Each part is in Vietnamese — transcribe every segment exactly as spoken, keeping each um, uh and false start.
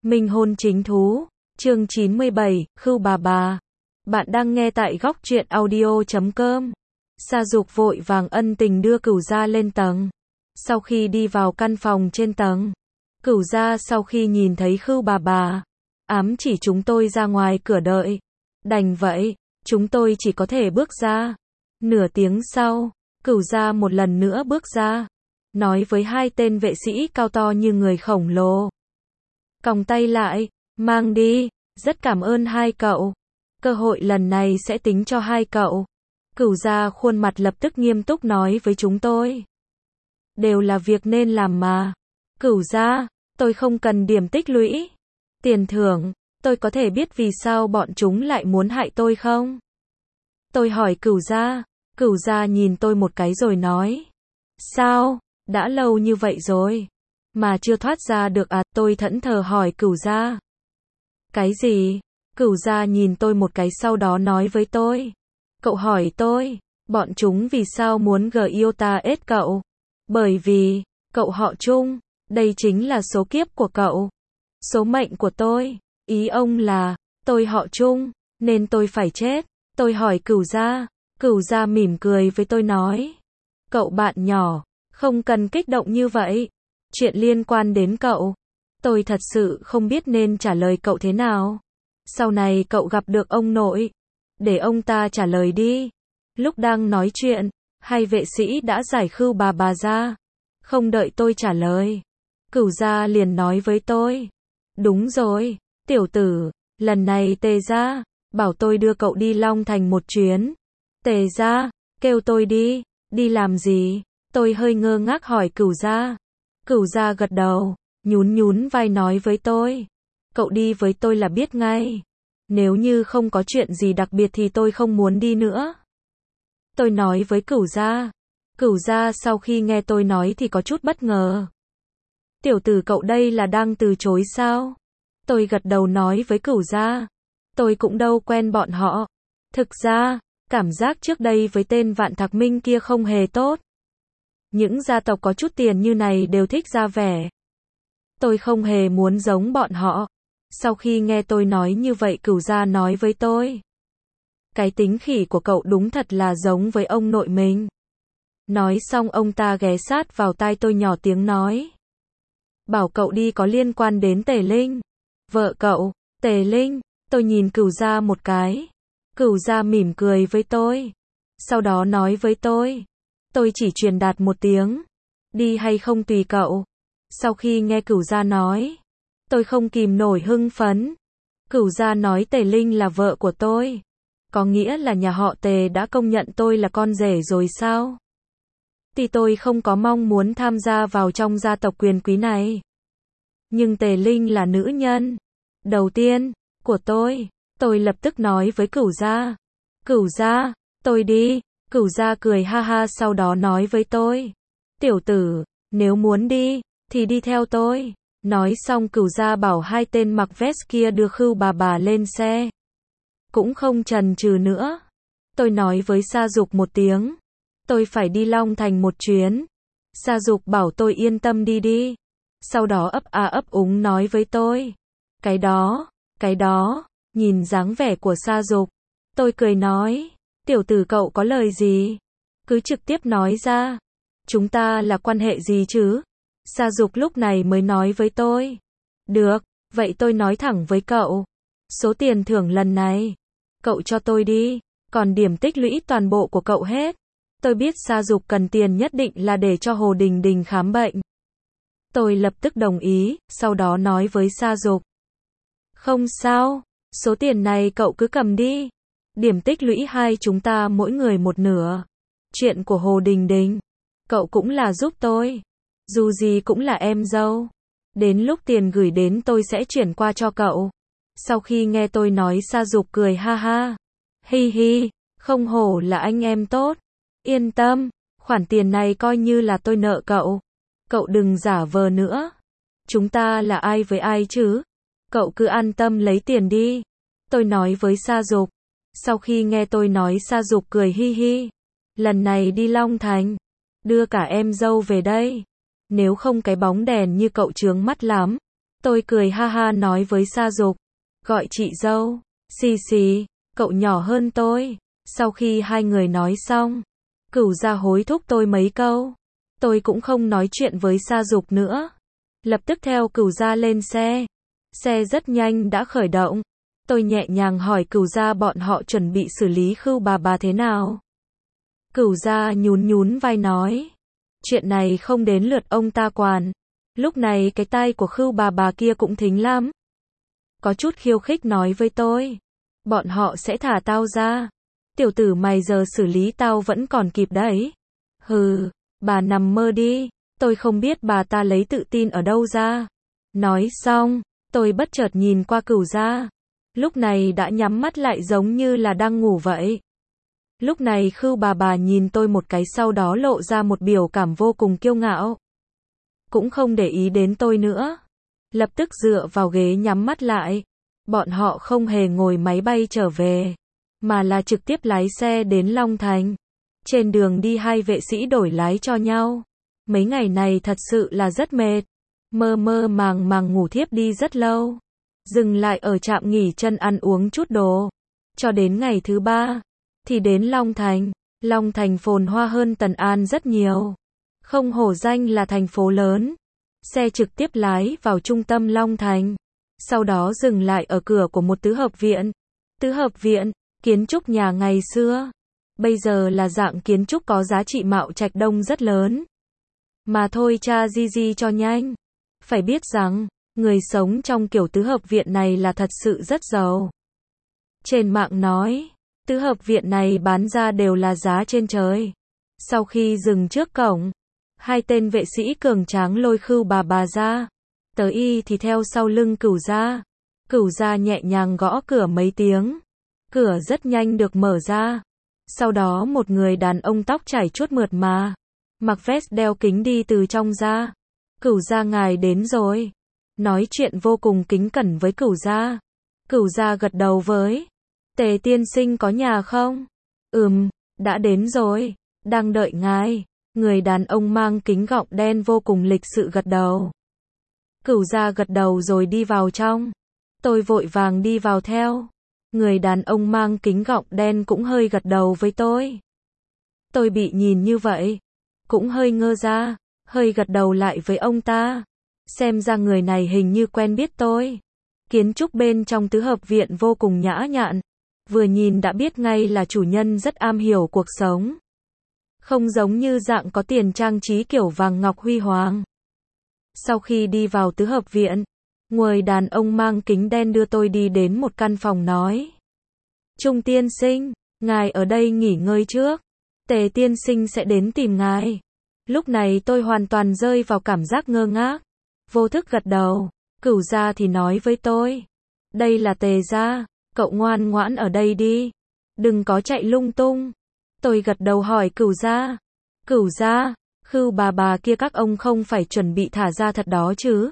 Minh hôn chính thú, chương chín mươi bảy, Khưu bà bà. Bạn đang nghe tại góc truyện audio chấm com. Sa Dục vội vàng ân tình đưa Cửu Gia lên tầng. Sau khi đi vào căn phòng trên tầng, Cửu Gia sau khi nhìn thấy Khưu bà bà, ám chỉ chúng tôi ra ngoài cửa đợi. Đành vậy, chúng tôi chỉ có thể bước ra. Nửa tiếng sau, Cửu Gia một lần nữa bước ra, nói với hai tên vệ sĩ cao to như người khổng lồ. Còng tay lại, mang đi, rất cảm ơn hai cậu. Cơ hội lần này sẽ tính cho hai cậu. Cửu Gia khuôn mặt lập tức nghiêm túc nói với chúng tôi. Đều là việc nên làm mà. Cửu Gia, tôi không cần điểm tích lũy. Tiền thưởng, tôi có thể biết vì sao bọn chúng lại muốn hại tôi không? Tôi hỏi Cửu Gia. Cửu Gia nhìn tôi một cái rồi nói. Sao, đã lâu như vậy rồi mà chưa thoát ra được à? Tôi thẫn thờ hỏi Cửu Gia. Cái gì? Cửu Gia nhìn tôi một cái sau đó nói với tôi. Cậu hỏi tôi, bọn chúng vì sao muốn gờ yêu ta ết cậu? Bởi vì, cậu họ Trung, đây chính là số kiếp của cậu. Số mệnh của tôi, ý ông là, tôi họ Trung, nên tôi phải chết. Tôi hỏi Cửu Gia. Cửu Gia mỉm cười với tôi nói. Cậu bạn nhỏ, không cần kích động như vậy. Chuyện liên quan đến cậu, tôi thật sự không biết nên trả lời cậu thế nào. Sau này cậu gặp được ông nội, để ông ta trả lời đi. Lúc đang nói chuyện, hai vệ sĩ đã giải Khưu bà bà ra. Không đợi tôi trả lời, Cửu Gia liền nói với tôi. Đúng rồi, tiểu tử, lần này Tề Gia bảo tôi đưa cậu đi Long Thành một chuyến. Tề Gia, kêu tôi đi, đi làm gì? Tôi hơi ngơ ngác hỏi Cửu Gia. Cửu Gia gật đầu, nhún nhún vai nói với tôi. Cậu đi với tôi là biết ngay. Nếu như không có chuyện gì đặc biệt thì tôi không muốn đi nữa. Tôi nói với Cửu Gia. Cửu Gia sau khi nghe tôi nói thì có chút bất ngờ. Tiểu tử cậu đây là đang từ chối sao? Tôi gật đầu nói với Cửu Gia. Tôi cũng đâu quen bọn họ. Thực ra, cảm giác trước đây với tên Vạn Thạc Minh kia không hề tốt. Những gia tộc có chút tiền như này đều thích ra vẻ. Tôi không hề muốn giống bọn họ. Sau khi nghe tôi nói như vậy Cửu Gia nói với tôi. Cái tính khỉ của cậu đúng thật là giống với ông nội mình. Nói xong ông ta ghé sát vào tai tôi nhỏ tiếng nói. Bảo cậu đi có liên quan đến Tề Linh. Vợ cậu, Tề Linh. Tôi nhìn Cửu Gia một cái. Cửu Gia mỉm cười với tôi. Sau đó nói với tôi. Tôi chỉ truyền đạt một tiếng. Đi hay không tùy cậu. Sau khi nghe Cửu Gia nói, tôi không kìm nổi hưng phấn. Cửu Gia nói Tề Linh là vợ của tôi. Có nghĩa là nhà họ Tề đã công nhận tôi là con rể rồi sao? Thì tôi không có mong muốn tham gia vào trong gia tộc quyền quý này. Nhưng Tề Linh là nữ nhân đầu tiên của tôi. Tôi lập tức nói với Cửu Gia. Cửu Gia, tôi đi. Cửu Gia cười ha ha sau đó nói với tôi. Tiểu tử, nếu muốn đi, thì đi theo tôi. Nói xong Cửu Gia bảo hai tên mặc vest kia đưa Khưu bà bà lên xe. Cũng không chần chừ nữa. Tôi nói với Sa Dục một tiếng. Tôi phải đi Long Thành một chuyến. Sa Dục bảo tôi yên tâm đi đi. Sau đó ấp a ấp úng nói với tôi. Cái đó, cái đó, nhìn dáng vẻ của Sa Dục. Tôi cười nói. Tiểu tử cậu có lời gì? Cứ trực tiếp nói ra. Chúng ta là quan hệ gì chứ? Sa Dục lúc này mới nói với tôi. Được, vậy tôi nói thẳng với cậu. Số tiền thưởng lần này, cậu cho tôi đi. Còn điểm tích lũy toàn bộ của cậu hết. Tôi biết Sa Dục cần tiền nhất định là để cho Hồ Đình Đình khám bệnh. Tôi lập tức đồng ý, sau đó nói với Sa Dục. Không sao, số tiền này cậu cứ cầm đi. Điểm tích lũy hai chúng ta mỗi người một nửa. Chuyện của Hồ Đình Đình, cậu cũng là giúp tôi. Dù gì cũng là em dâu. Đến lúc tiền gửi đến tôi sẽ chuyển qua cho cậu. Sau khi nghe tôi nói Sa Dục cười ha ha. Hi hi, không hổ là anh em tốt. Yên tâm, khoản tiền này coi như là tôi nợ cậu. Cậu đừng giả vờ nữa. Chúng ta là ai với ai chứ? Cậu cứ an tâm lấy tiền đi. Tôi nói với Sa Dục. Sau khi nghe tôi nói Sa Dục cười hi hi. Lần này đi Long Thành, đưa cả em dâu về đây. Nếu không cái bóng đèn như cậu chướng mắt lắm. Tôi cười ha ha nói với Sa Dục, gọi chị dâu, xì xì, cậu nhỏ hơn tôi. Sau khi hai người nói xong, Cửu Gia hối thúc tôi mấy câu. Tôi cũng không nói chuyện với Sa Dục nữa. Lập tức theo Cửu Gia lên xe. Xe rất nhanh đã khởi động. Tôi nhẹ nhàng hỏi Cửu Gia bọn họ chuẩn bị xử lý Khưu bà bà thế nào. Cửu Gia nhún nhún vai nói, chuyện này không đến lượt ông ta quản. Lúc này cái tai của Khưu bà bà kia cũng thính lắm. Có chút khiêu khích nói với tôi, bọn họ sẽ thả tao ra. Tiểu tử mày giờ xử lý tao vẫn còn kịp đấy. Hừ, bà nằm mơ đi, tôi không biết bà ta lấy tự tin ở đâu ra. Nói xong, tôi bất chợt nhìn qua Cửu Gia. Lúc này đã nhắm mắt lại giống như là đang ngủ vậy. Lúc này Khưu bà bà nhìn tôi một cái sau đó lộ ra một biểu cảm vô cùng kiêu ngạo. Cũng không để ý đến tôi nữa. Lập tức dựa vào ghế nhắm mắt lại. Bọn họ không hề ngồi máy bay trở về, mà là trực tiếp lái xe đến Long Thành. Trên đường đi hai vệ sĩ đổi lái cho nhau. Mấy ngày này thật sự là rất mệt. Mơ mơ màng màng ngủ thiếp đi rất lâu. Dừng lại ở trạm nghỉ chân ăn uống chút đồ. Cho đến ngày thứ ba, thì đến Long Thành. Long Thành phồn hoa hơn Tần An rất nhiều. Không hổ danh là thành phố lớn. Xe trực tiếp lái vào trung tâm Long Thành. Sau đó dừng lại ở cửa của một tứ hợp viện. Tứ hợp viện, kiến trúc nhà ngày xưa. Bây giờ là dạng kiến trúc có giá trị mạo trạch đông rất lớn. Mà thôi cha di di cho nhanh. Phải biết rằng, người sống trong kiểu tứ hợp viện này là thật sự rất giàu. Trên mạng nói, tứ hợp viện này bán ra đều là giá trên trời. Sau khi dừng trước cổng, hai tên vệ sĩ cường tráng lôi Khưu bà bà ra. Tớ y thì theo sau lưng Cửu Gia. Cửu Gia nhẹ nhàng gõ cửa mấy tiếng. Cửa rất nhanh được mở ra. Sau đó một người đàn ông tóc chảy chuốt mượt mà, mặc vest đeo kính đi từ trong ra. Cửu Gia ngài đến rồi. Nói chuyện vô cùng kính cẩn với Cửu Gia. Cửu Gia gật đầu với. Tề tiên sinh có nhà không? Ừm, đã đến rồi. Đang đợi ngài. Người đàn ông mang kính gọng đen vô cùng lịch sự gật đầu. Cửu Gia gật đầu rồi đi vào trong. Tôi vội vàng đi vào theo. Người đàn ông mang kính gọng đen cũng hơi gật đầu với tôi. Tôi bị nhìn như vậy, cũng hơi ngơ ra, hơi gật đầu lại với ông ta. Xem ra người này hình như quen biết tôi. Kiến trúc bên trong tứ hợp viện vô cùng nhã nhặn. Vừa nhìn đã biết ngay là chủ nhân rất am hiểu cuộc sống. Không giống như dạng có tiền trang trí kiểu vàng ngọc huy hoàng. Sau khi đi vào tứ hợp viện, người đàn ông mang kính đen đưa tôi đi đến một căn phòng nói. Trung tiên sinh, ngài ở đây nghỉ ngơi trước. Tề tiên sinh sẽ đến tìm ngài. Lúc này tôi hoàn toàn rơi vào cảm giác ngơ ngác. Vô thức gật đầu. Cửu Gia thì nói với tôi. Đây là Tề gia, cậu ngoan ngoãn ở đây đi. Đừng có chạy lung tung. Tôi gật đầu hỏi Cửu Gia. Cửu Gia, Khưu bà bà kia các ông không phải chuẩn bị thả ra thật đó chứ?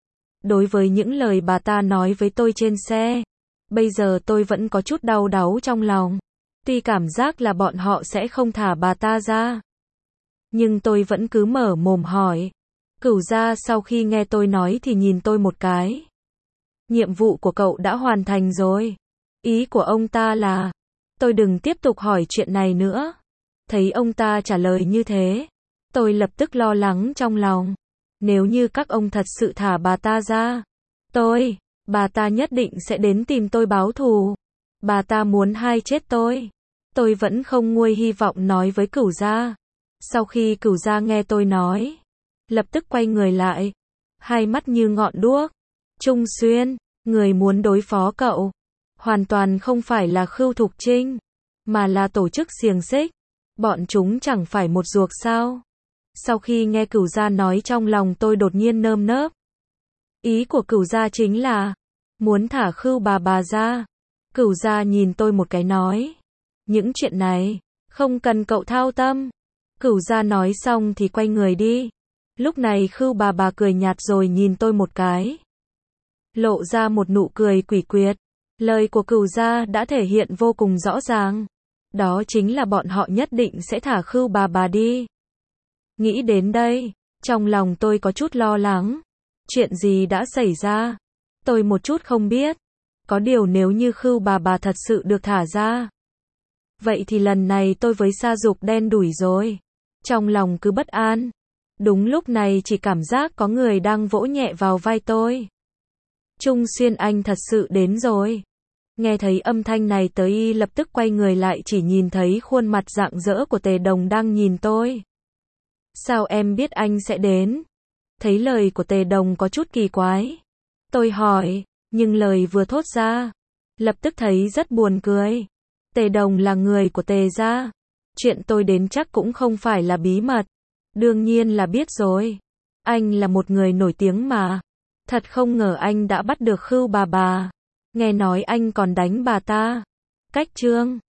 Đối với những lời bà ta nói với tôi trên xe, bây giờ tôi vẫn có chút đau đáu trong lòng. Tuy cảm giác là bọn họ sẽ không thả bà ta ra, nhưng tôi vẫn cứ mở mồm hỏi. Cửu Gia sau khi nghe tôi nói thì nhìn tôi một cái. Nhiệm vụ của cậu đã hoàn thành rồi. Ý của ông ta là, tôi đừng tiếp tục hỏi chuyện này nữa. Thấy ông ta trả lời như thế, tôi lập tức lo lắng trong lòng. Nếu như các ông thật sự thả bà ta ra, tôi, bà ta nhất định sẽ đến tìm tôi báo thù. Bà ta muốn hai chết tôi. Tôi vẫn không nguôi hy vọng nói với Cửu Gia. Sau khi Cửu Gia nghe tôi nói, lập tức quay người lại, hai mắt như ngọn đuốc. Trung Xuyên, người muốn đối phó cậu, hoàn toàn không phải là Khưu Thục Trinh, mà là tổ chức xiềng xích. Bọn chúng chẳng phải một ruột sao? Sau khi nghe Cửu Gia nói trong lòng tôi đột nhiên nơm nớp. Ý của Cửu Gia chính là muốn thả Khưu bà bà ra. Cửu Gia nhìn tôi một cái nói, những chuyện này không cần cậu thao tâm. Cửu Gia nói xong thì quay người đi. Lúc này Khưu bà bà cười nhạt rồi nhìn tôi một cái, lộ ra một nụ cười quỷ quyệt. Lời của Cửu Gia đã thể hiện vô cùng rõ ràng. Đó chính là bọn họ nhất định sẽ thả Khưu bà bà đi. Nghĩ đến đây, trong lòng tôi có chút lo lắng. Chuyện gì đã xảy ra? Tôi một chút không biết. Có điều nếu như Khưu bà bà thật sự được thả ra, vậy thì lần này tôi với Sa Dục đen đủi rồi. Trong lòng cứ bất an. Đúng lúc này chỉ cảm giác có người đang vỗ nhẹ vào vai tôi. Trung Xuyên anh thật sự đến rồi. Nghe thấy âm thanh này tới y lập tức quay người lại chỉ nhìn thấy khuôn mặt rạng rỡ của Tề Đồng đang nhìn tôi. Sao em biết anh sẽ đến? Thấy lời của Tề Đồng có chút kỳ quái. Tôi hỏi, nhưng lời vừa thốt ra, lập tức thấy rất buồn cười. Tề Đồng là người của Tề gia. Chuyện tôi đến chắc cũng không phải là bí mật. Đương nhiên là biết rồi. Anh là một người nổi tiếng mà. Thật không ngờ anh đã bắt được Khưu bà bà. Nghe nói anh còn đánh bà ta. Cách trương.